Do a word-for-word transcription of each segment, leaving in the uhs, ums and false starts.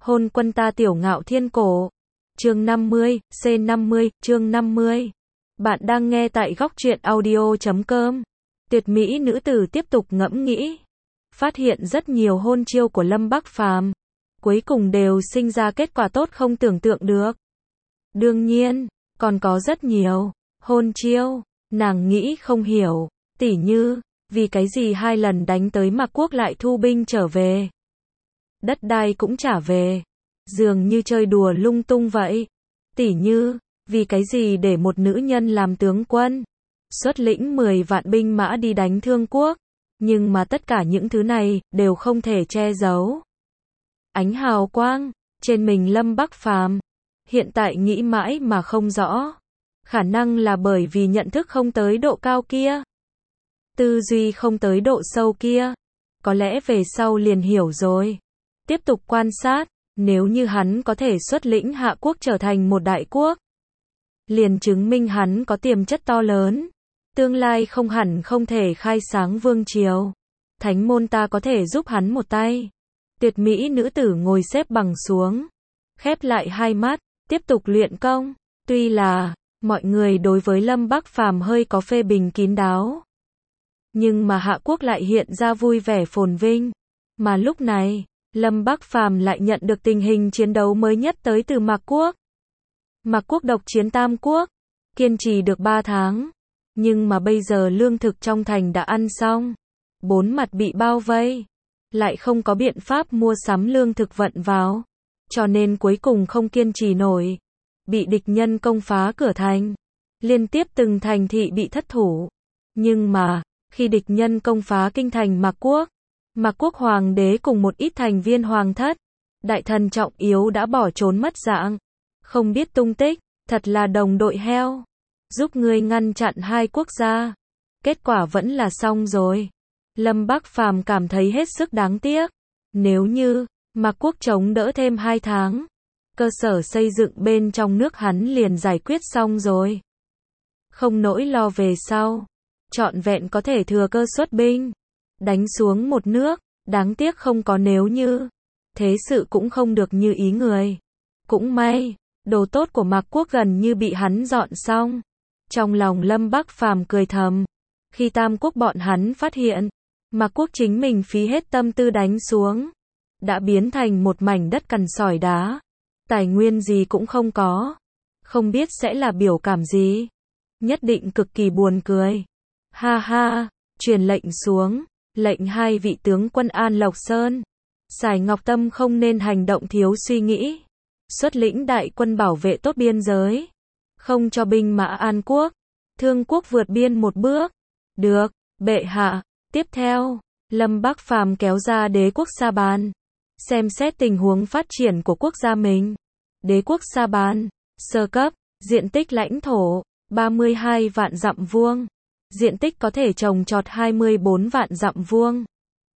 Hôn quân ta tiểu ngạo thiên cổ. Chương năm mươi, C năm mươi, chương năm mươi. Bạn đang nghe tại góc truyện audio chấm com. Tuyệt mỹ nữ tử tiếp tục ngẫm nghĩ. Phát hiện rất nhiều hôn chiêu của Lâm Bắc Phàm cuối cùng đều sinh ra kết quả tốt không tưởng tượng được. Đương nhiên, còn có rất nhiều hôn chiêu, nàng nghĩ không hiểu, tỉ như, vì cái gì hai lần đánh tới Mạc Quốc lại thu binh trở về. Đất đai cũng trả về, dường như chơi đùa lung tung vậy. Tỉ như, vì cái gì để một nữ nhân làm tướng quân, xuất lĩnh mười vạn binh mã đi đánh Thương Quốc, nhưng mà tất cả những thứ này đều không thể che giấu ánh hào quang trên mình Lâm Bắc Phàm. Hiện tại nghĩ mãi mà không rõ, khả năng là bởi vì nhận thức không tới độ cao kia, tư duy không tới độ sâu kia, có lẽ về sau liền hiểu rồi. Tiếp tục quan sát, nếu như hắn có thể xuất lĩnh Hạ Quốc trở thành một đại quốc, liền chứng minh hắn có tiềm chất to lớn, tương lai không hẳn không thể khai sáng vương triều. Thánh môn ta có thể giúp hắn một tay. Tuyệt mỹ nữ tử ngồi xếp bằng xuống, khép lại hai mắt, tiếp tục luyện công. Tuy là mọi người đối với Lâm Bắc Phàm hơi có phê bình kín đáo, nhưng mà Hạ Quốc lại hiện ra vui vẻ phồn vinh. Mà lúc này, Lâm Bắc Phàm lại nhận được tình hình chiến đấu mới nhất tới từ Mạc Quốc. Mạc Quốc độc chiến Tam Quốc, kiên trì được ba tháng, nhưng mà bây giờ lương thực trong thành đã ăn xong, bốn mặt bị bao vây, lại không có biện pháp mua sắm lương thực vận vào, cho nên cuối cùng không kiên trì nổi, bị địch nhân công phá cửa thành, liên tiếp từng thành thị bị thất thủ. Nhưng mà, khi địch nhân công phá kinh thành Mạc Quốc, Mạc Quốc hoàng đế cùng một ít thành viên hoàng thất, đại thần trọng yếu đã bỏ trốn mất dạng, không biết tung tích, thật là đồng đội heo. Giúp ngươi ngăn chặn hai quốc gia, kết quả vẫn là xong rồi. Lâm Bắc Phàm cảm thấy hết sức đáng tiếc. Nếu như Mạc Quốc chống đỡ thêm hai tháng, cơ sở xây dựng bên trong nước hắn liền giải quyết xong rồi, không nỗi lo về sau, trọn vẹn có thể thừa cơ xuất binh, đánh xuống một nước. Đáng tiếc không có nếu như, thế sự cũng không được như ý người. Cũng may, đồ tốt của Mạc Quốc gần như bị hắn dọn xong. Trong lòng Lâm Bắc Phàm cười thầm, khi Tam Quốc bọn hắn phát hiện, Mạc Quốc chính mình phí hết tâm tư đánh xuống, đã biến thành một mảnh đất cằn sỏi đá, tài nguyên gì cũng không có, không biết sẽ là biểu cảm gì, nhất định cực kỳ buồn cười. Ha ha, truyền lệnh xuống, lệnh hai vị tướng quân An Lộc Sơn, Sài Ngọc Tâm không nên hành động thiếu suy nghĩ, xuất lĩnh đại quân bảo vệ tốt biên giới, không cho binh mã An Quốc, Thương Quốc vượt biên một bước. Được, bệ hạ. Tiếp theo, Lâm Bắc Phàm kéo ra đế quốc Sa Ban, xem xét tình huống phát triển của quốc gia mình. Đế quốc Sa Ban, sơ cấp, diện tích lãnh thổ, ba mươi hai vạn dặm vuông, diện tích có thể trồng trọt hai mươi bốn vạn dặm vuông.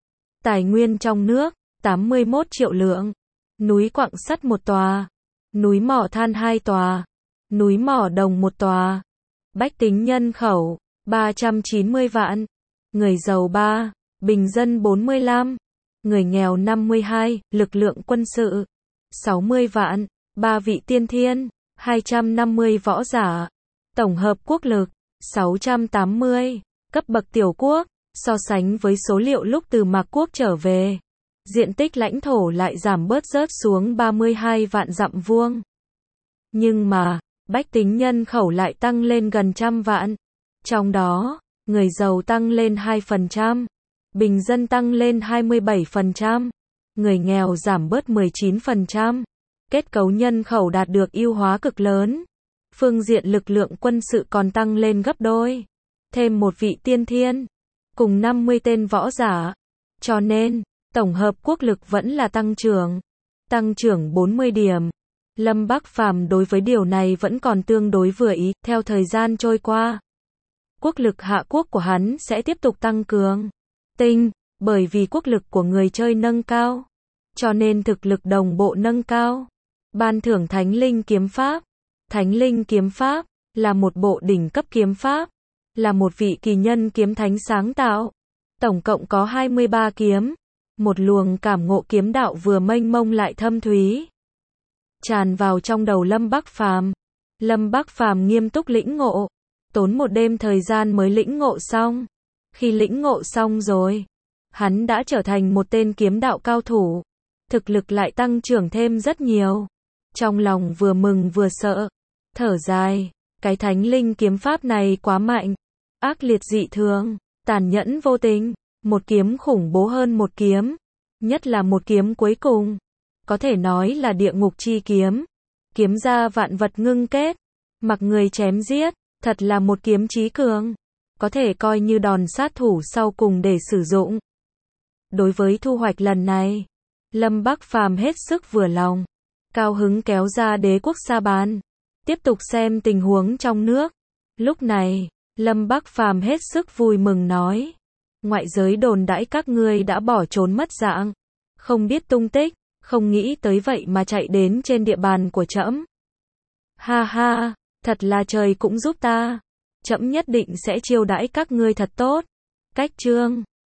Tài nguyên trong nước, tám mươi mốt triệu lượng, núi quặng sắt một tòa, núi mỏ than hai tòa, núi mỏ đồng một tòa. Bách tính nhân khẩu, ba trăm chín mươi vạn, người giàu ba, bình dân bốn mươi lăm, người nghèo năm mươi hai, lực lượng quân sự, sáu mươi vạn, ba vị tiên thiên, hai trăm năm mươi võ giả, tổng hợp quốc lực, sáu trăm tám mươi, cấp bậc tiểu quốc, so sánh với số liệu lúc từ Mạc Quốc trở về, diện tích lãnh thổ lại giảm bớt rớt xuống ba mươi hai vạn dặm vuông. Nhưng mà, bách tính nhân khẩu lại tăng lên gần trăm vạn, trong đó, người giàu tăng lên hai phần trăm, bình dân tăng lên hai mươi bảy phần trăm, người nghèo giảm bớt mười chín phần trăm. Kết cấu nhân khẩu đạt được ưu hóa cực lớn. Phương diện lực lượng quân sự còn tăng lên gấp đôi. Thêm một vị tiên thiên, cùng năm mươi tên võ giả. Cho nên, tổng hợp quốc lực vẫn là tăng trưởng. Tăng trưởng bốn mươi điểm. Lâm Bắc Phàm đối với điều này vẫn còn tương đối vừa ý. Theo thời gian trôi qua, quốc lực Hạ Quốc của hắn sẽ tiếp tục tăng cường. Tinh, bởi vì quốc lực của người chơi nâng cao, cho nên thực lực đồng bộ nâng cao. Ban thưởng Thánh Linh Kiếm Pháp. Thánh Linh Kiếm Pháp là một bộ đỉnh cấp kiếm pháp, là một vị kỳ nhân kiếm thánh sáng tạo. Tổng cộng có hai mươi ba kiếm, Một luồng cảm ngộ kiếm đạo vừa mênh mông lại thâm thúy tràn vào trong đầu Lâm Bắc Phàm. Lâm Bắc Phàm nghiêm túc lĩnh ngộ, tốn một đêm thời gian mới lĩnh ngộ xong. Khi lĩnh ngộ xong rồi, hắn đã trở thành một tên kiếm đạo cao thủ, thực lực lại tăng trưởng thêm rất nhiều. Trong lòng vừa mừng vừa sợ, thở dài, cái Thánh Linh kiếm pháp này quá mạnh, ác liệt dị thường, tàn nhẫn vô tình, một kiếm khủng bố hơn một kiếm, nhất là một kiếm cuối cùng, có thể nói là địa ngục chi kiếm, kiếm ra vạn vật ngưng kết, mặc người chém giết, thật là một kiếm chí cường, có thể coi như đòn sát thủ sau cùng để sử dụng. Đối với thu hoạch lần này, Lâm Bắc Phàm hết sức vừa lòng, cao hứng kéo ra Đế quốc Sa Ban, tiếp tục xem tình huống trong nước. Lúc này, Lâm Bắc Phàm hết sức vui mừng nói, ngoại giới đồn đãi các ngươi đã bỏ trốn mất dạng, không biết tung tích, không nghĩ tới vậy mà chạy đến trên địa bàn của trẫm. Ha ha, thật là trời cũng giúp ta, trẫm nhất định sẽ chiêu đãi các ngươi thật tốt. Cách chương